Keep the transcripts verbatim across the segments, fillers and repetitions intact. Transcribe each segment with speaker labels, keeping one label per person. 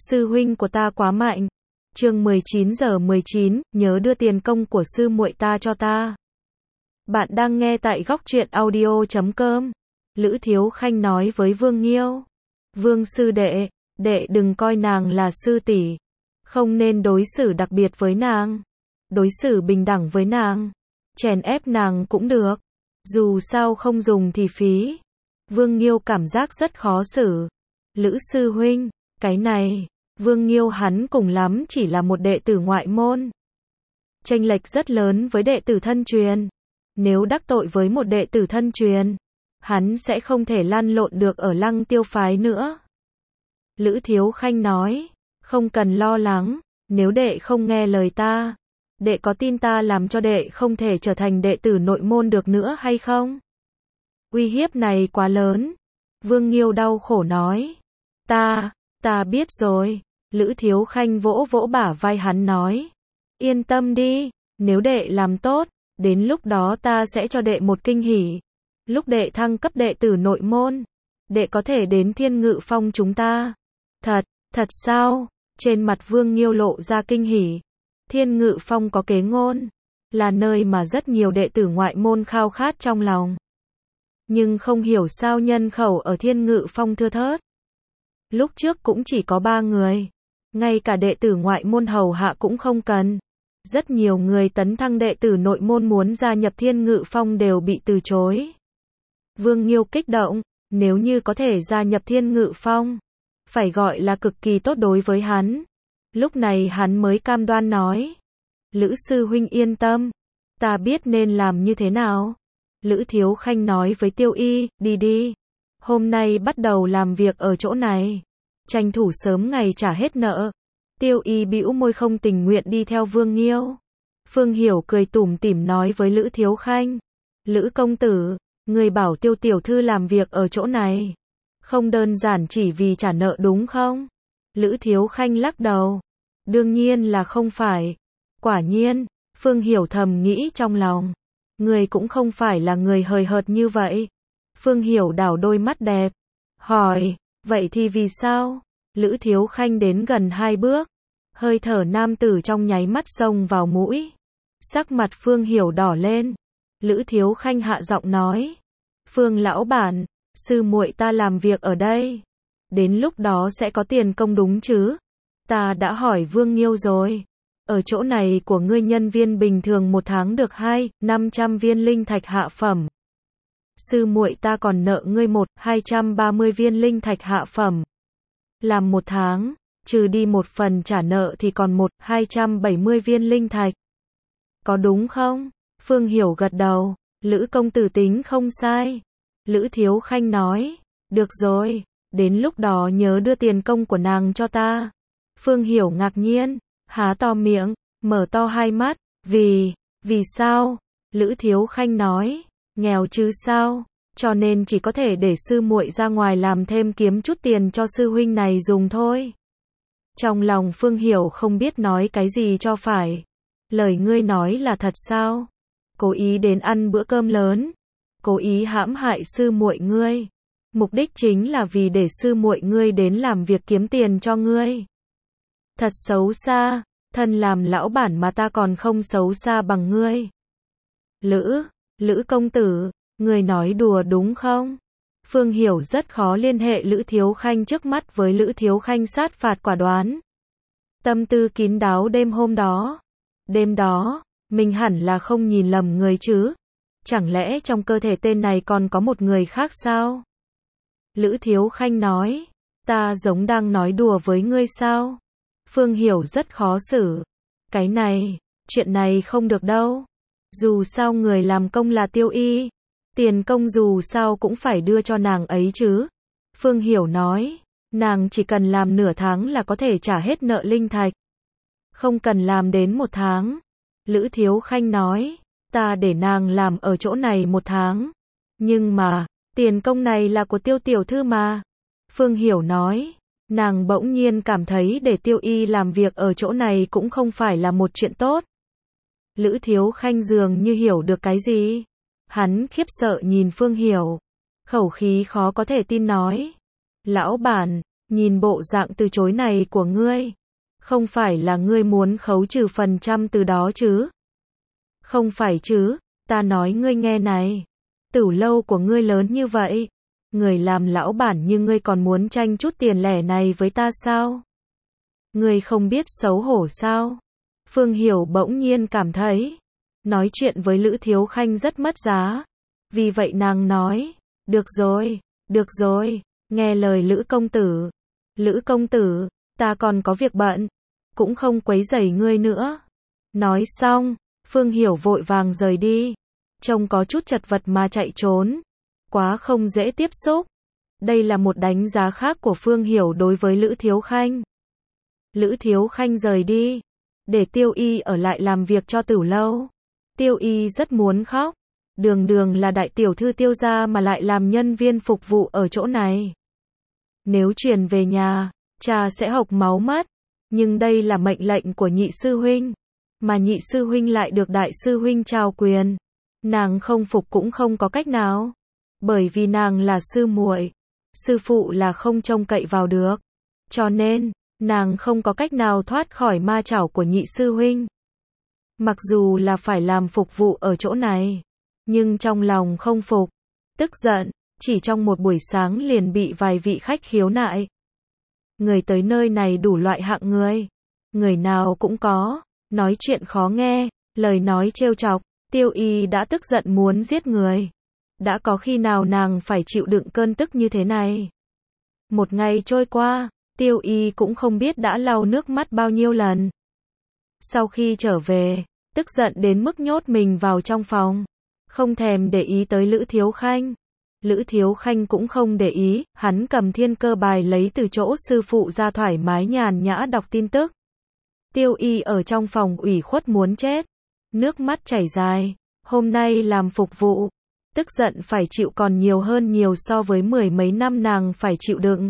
Speaker 1: sư huynh của ta quá mạnh. Chương mười chín giờ mười chín, nhớ đưa tiền công của sư muội ta cho ta. Bạn đang nghe tại góc truyện audio chấm com. Lữ Thiếu Khanh nói với Vương Nghiêu. Vương sư đệ, đệ đừng coi nàng là sư tỷ, không nên đối xử đặc biệt với nàng, đối xử bình đẳng với nàng, chèn ép nàng cũng được, dù sao không dùng thì phí. Vương Nghiêu cảm giác rất khó xử. Lữ sư huynh, cái này, Vương Nghiêu hắn cùng lắm chỉ là một đệ tử ngoại môn, chênh lệch rất lớn với đệ tử thân truyền. Nếu đắc tội với một đệ tử thân truyền, hắn sẽ không thể lăn lộn được ở Lăng Tiêu phái nữa. Lữ Thiếu Khanh nói, không cần lo lắng, nếu đệ không nghe lời ta, đệ có tin ta làm cho đệ không thể trở thành đệ tử nội môn được nữa hay không? Uy hiếp này quá lớn. Vương Nghiêu đau khổ nói. Ta, ta biết rồi. Lữ Thiếu Khanh vỗ vỗ bả vai hắn nói. Yên tâm đi, nếu đệ làm tốt, đến lúc đó ta sẽ cho đệ một kinh hỉ. Lúc đệ thăng cấp đệ tử nội môn, đệ có thể đến Thiên Ngự Phong chúng ta. Thật, thật sao? Trên mặt Vương Nghiêu lộ ra kinh hỉ. Thiên Ngự Phong có kế ngôn, là nơi mà rất nhiều đệ tử ngoại môn khao khát trong lòng. Nhưng không hiểu sao nhân khẩu ở Thiên Ngự Phong thưa thớt. Lúc trước cũng chỉ có ba người, ngay cả đệ tử ngoại môn hầu hạ cũng không cần. Rất nhiều người tấn thăng đệ tử nội môn muốn gia nhập Thiên Ngự Phong đều bị từ chối. Vương Nghiêu kích động, nếu như có thể gia nhập Thiên Ngự Phong, phải gọi là cực kỳ tốt đối với hắn. Lúc này hắn mới cam đoan nói. Lữ sư huynh yên tâm, ta biết nên làm như thế nào. Lữ Thiếu Khanh nói với Tiêu Y, đi đi. Hôm nay bắt đầu làm việc ở chỗ này, tranh thủ sớm ngày trả hết nợ. Tiêu Y bĩu môi không tình nguyện đi theo Vương Nghiêu. Phương Hiểu cười tủm tỉm nói với Lữ Thiếu Khanh. Lữ công tử, người bảo Tiêu tiểu thư làm việc ở chỗ này, không đơn giản chỉ vì trả nợ đúng không? Lữ Thiếu Khanh lắc đầu. Đương nhiên là không phải. Quả nhiên, Phương Hiểu thầm nghĩ trong lòng. Người cũng không phải là người hời hợt như vậy. Phương Hiểu đảo đôi mắt đẹp, hỏi, vậy thì vì sao? Lữ Thiếu Khanh đến gần hai bước, hơi thở nam tử trong nháy mắt xông vào mũi. Sắc mặt Phương Hiểu đỏ lên. Lữ Thiếu Khanh hạ giọng nói, Phương lão bản, sư muội ta làm việc ở đây, đến lúc đó sẽ có tiền công đúng chứ? Ta đã hỏi Vương Nghiêu rồi. Ở chỗ này của ngươi nhân viên bình thường một tháng được hai, năm trăm viên linh thạch hạ phẩm. Sư muội ta còn nợ ngươi một, hai trăm ba mươi viên linh thạch hạ phẩm. Làm một tháng, trừ đi một phần trả nợ thì còn một, hai trăm bảy mươi viên linh thạch. Có đúng không? Phương Hiểu gật đầu. Lữ công tử tính không sai. Lữ Thiếu Khanh nói. Được rồi, đến lúc đó nhớ đưa tiền công của nàng cho ta. Phương Hiểu ngạc nhiên, há to miệng, mở to hai mắt, vì, vì sao? Lữ Thiếu Khanh nói, nghèo chứ sao, cho nên chỉ có thể để sư muội ra ngoài làm thêm kiếm chút tiền cho sư huynh này dùng thôi. Trong lòng Phương Hiểu không biết nói cái gì cho phải. Lời ngươi nói là thật sao? Cố ý đến ăn bữa cơm lớn, cố ý hãm hại sư muội ngươi. Mục đích chính là vì để sư muội ngươi đến làm việc kiếm tiền cho ngươi. Thật xấu xa, thân làm lão bản mà ta còn không xấu xa bằng ngươi. Lữ, Lữ công tử, ngươi nói đùa đúng không? Phương Hiểu rất khó liên hệ Lữ Thiếu Khanh trước mắt với Lữ Thiếu Khanh sát phạt quả đoán. Tâm tư kín đáo đêm hôm đó. Đêm đó, mình hẳn là không nhìn lầm người chứ? Chẳng lẽ trong cơ thể tên này còn có một người khác sao? Lữ Thiếu Khanh nói, ta giống đang nói đùa với ngươi sao? Phương Hiểu rất khó xử. Cái này, chuyện này không được đâu. Dù sao người làm công là Tiêu Y, tiền công dù sao cũng phải đưa cho nàng ấy chứ. Phương Hiểu nói, nàng chỉ cần làm nửa tháng là có thể trả hết nợ linh thạch. Không cần làm đến một tháng. Lữ Thiếu Khanh nói, ta để nàng làm ở chỗ này một tháng. Nhưng mà, tiền công này là của Tiêu tiểu thư mà. Phương Hiểu nói, nàng bỗng nhiên cảm thấy để Tiêu Y làm việc ở chỗ này cũng không phải là một chuyện tốt. Lữ Thiếu Khanh dường như hiểu được cái gì. Hắn khiếp sợ nhìn Phương Hiểu, khẩu khí khó có thể tin nói, lão bản, Nhìn bộ dạng từ chối này của ngươi, không phải là ngươi muốn khấu trừ phần trăm từ đó chứ? Không phải chứ, ta nói ngươi nghe này. Tửu lâu của ngươi lớn như vậy, người làm lão bản như ngươi còn muốn tranh chút tiền lẻ này với ta sao? Ngươi không biết xấu hổ sao? Phương Hiểu bỗng nhiên cảm thấy, nói chuyện với Lữ Thiếu Khanh rất mất giá. Vì vậy nàng nói, được rồi, được rồi, nghe lời Lữ công tử. Lữ công tử, ta còn có việc bận, cũng không quấy rầy ngươi nữa. Nói xong, Phương Hiểu vội vàng rời đi, trông có chút chật vật mà chạy trốn, quá không dễ tiếp xúc. Đây là một đánh giá khác của Phương Hiểu đối với Lữ Thiếu Khanh. Lữ Thiếu Khanh rời đi, để Tiêu Y ở lại làm việc cho Tửu lâu. Tiêu Y rất muốn khóc, đường đường là đại tiểu thư Tiêu gia mà lại làm nhân viên phục vụ ở chỗ này. Nếu truyền về nhà, cha sẽ hộc máu mất, nhưng đây là mệnh lệnh của nhị sư huynh, mà nhị sư huynh lại được đại sư huynh trao quyền. Nàng không phục cũng không có cách nào, bởi vì nàng là sư muội, sư phụ là không trông cậy vào được, cho nên nàng không có cách nào thoát khỏi ma chảo của nhị sư huynh. Mặc dù là phải làm phục vụ ở chỗ này, nhưng trong lòng không phục, tức giận, chỉ trong một buổi sáng liền bị vài vị khách khiếu nại. Người tới nơi này đủ loại hạng người, người nào cũng có, nói chuyện khó nghe, lời nói trêu chọc. Tiêu Y đã tức giận muốn giết người. Đã có khi nào nàng phải chịu đựng cơn tức như thế này? Một ngày trôi qua, Tiêu Y cũng không biết đã lau nước mắt bao nhiêu lần. Sau khi trở về, tức giận đến mức nhốt mình vào trong phòng, không thèm để ý tới Lữ Thiếu Khanh. Lữ Thiếu Khanh cũng không để ý, hắn cầm thiên cơ bài lấy từ chỗ sư phụ ra thoải mái nhàn nhã đọc tin tức. Tiêu Y ở trong phòng ủy khuất muốn chết, nước mắt chảy dài, hôm nay làm phục vụ, tức giận phải chịu còn nhiều hơn nhiều so với mười mấy năm nàng phải chịu đựng.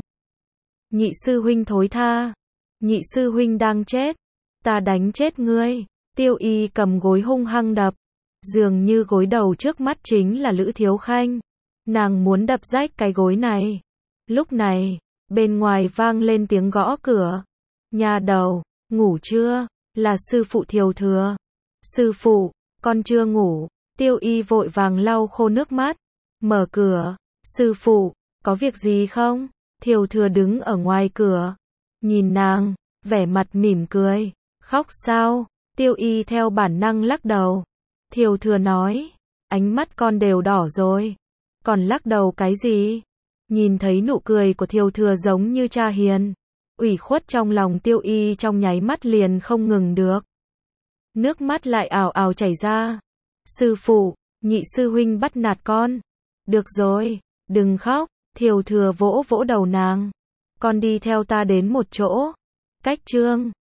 Speaker 1: Nhị sư huynh thối tha, nhị sư huynh đang chết, ta đánh chết ngươi. Tiêu Y cầm gối hung hăng đập, dường như gối đầu trước mắt chính là Lữ Thiếu Khanh. Nàng muốn đập rách cái gối này. Lúc này, bên ngoài vang lên tiếng gõ cửa. Nhà đầu, ngủ chưa? Là sư phụ Thiều Thừa. Sư phụ, con chưa ngủ. Tiêu Y vội vàng lau khô nước mắt, mở cửa. Sư phụ, có việc gì không? Thiều Thừa đứng ở ngoài cửa, nhìn nàng, vẻ mặt mỉm cười. Khóc sao? Tiêu Y theo bản năng lắc đầu. Thiều Thừa nói, ánh mắt con đều đỏ rồi, còn lắc đầu cái gì? Nhìn thấy nụ cười của Thiều Thừa giống như cha hiền, ủy khuất trong lòng Tiêu Y trong nháy mắt liền không ngừng được. Nước mắt lại ào ào chảy ra. Sư phụ, nhị sư huynh bắt nạt con. Được rồi, đừng khóc. Thiều Thừa vỗ vỗ đầu nàng. Con đi theo ta đến một chỗ. Cách chương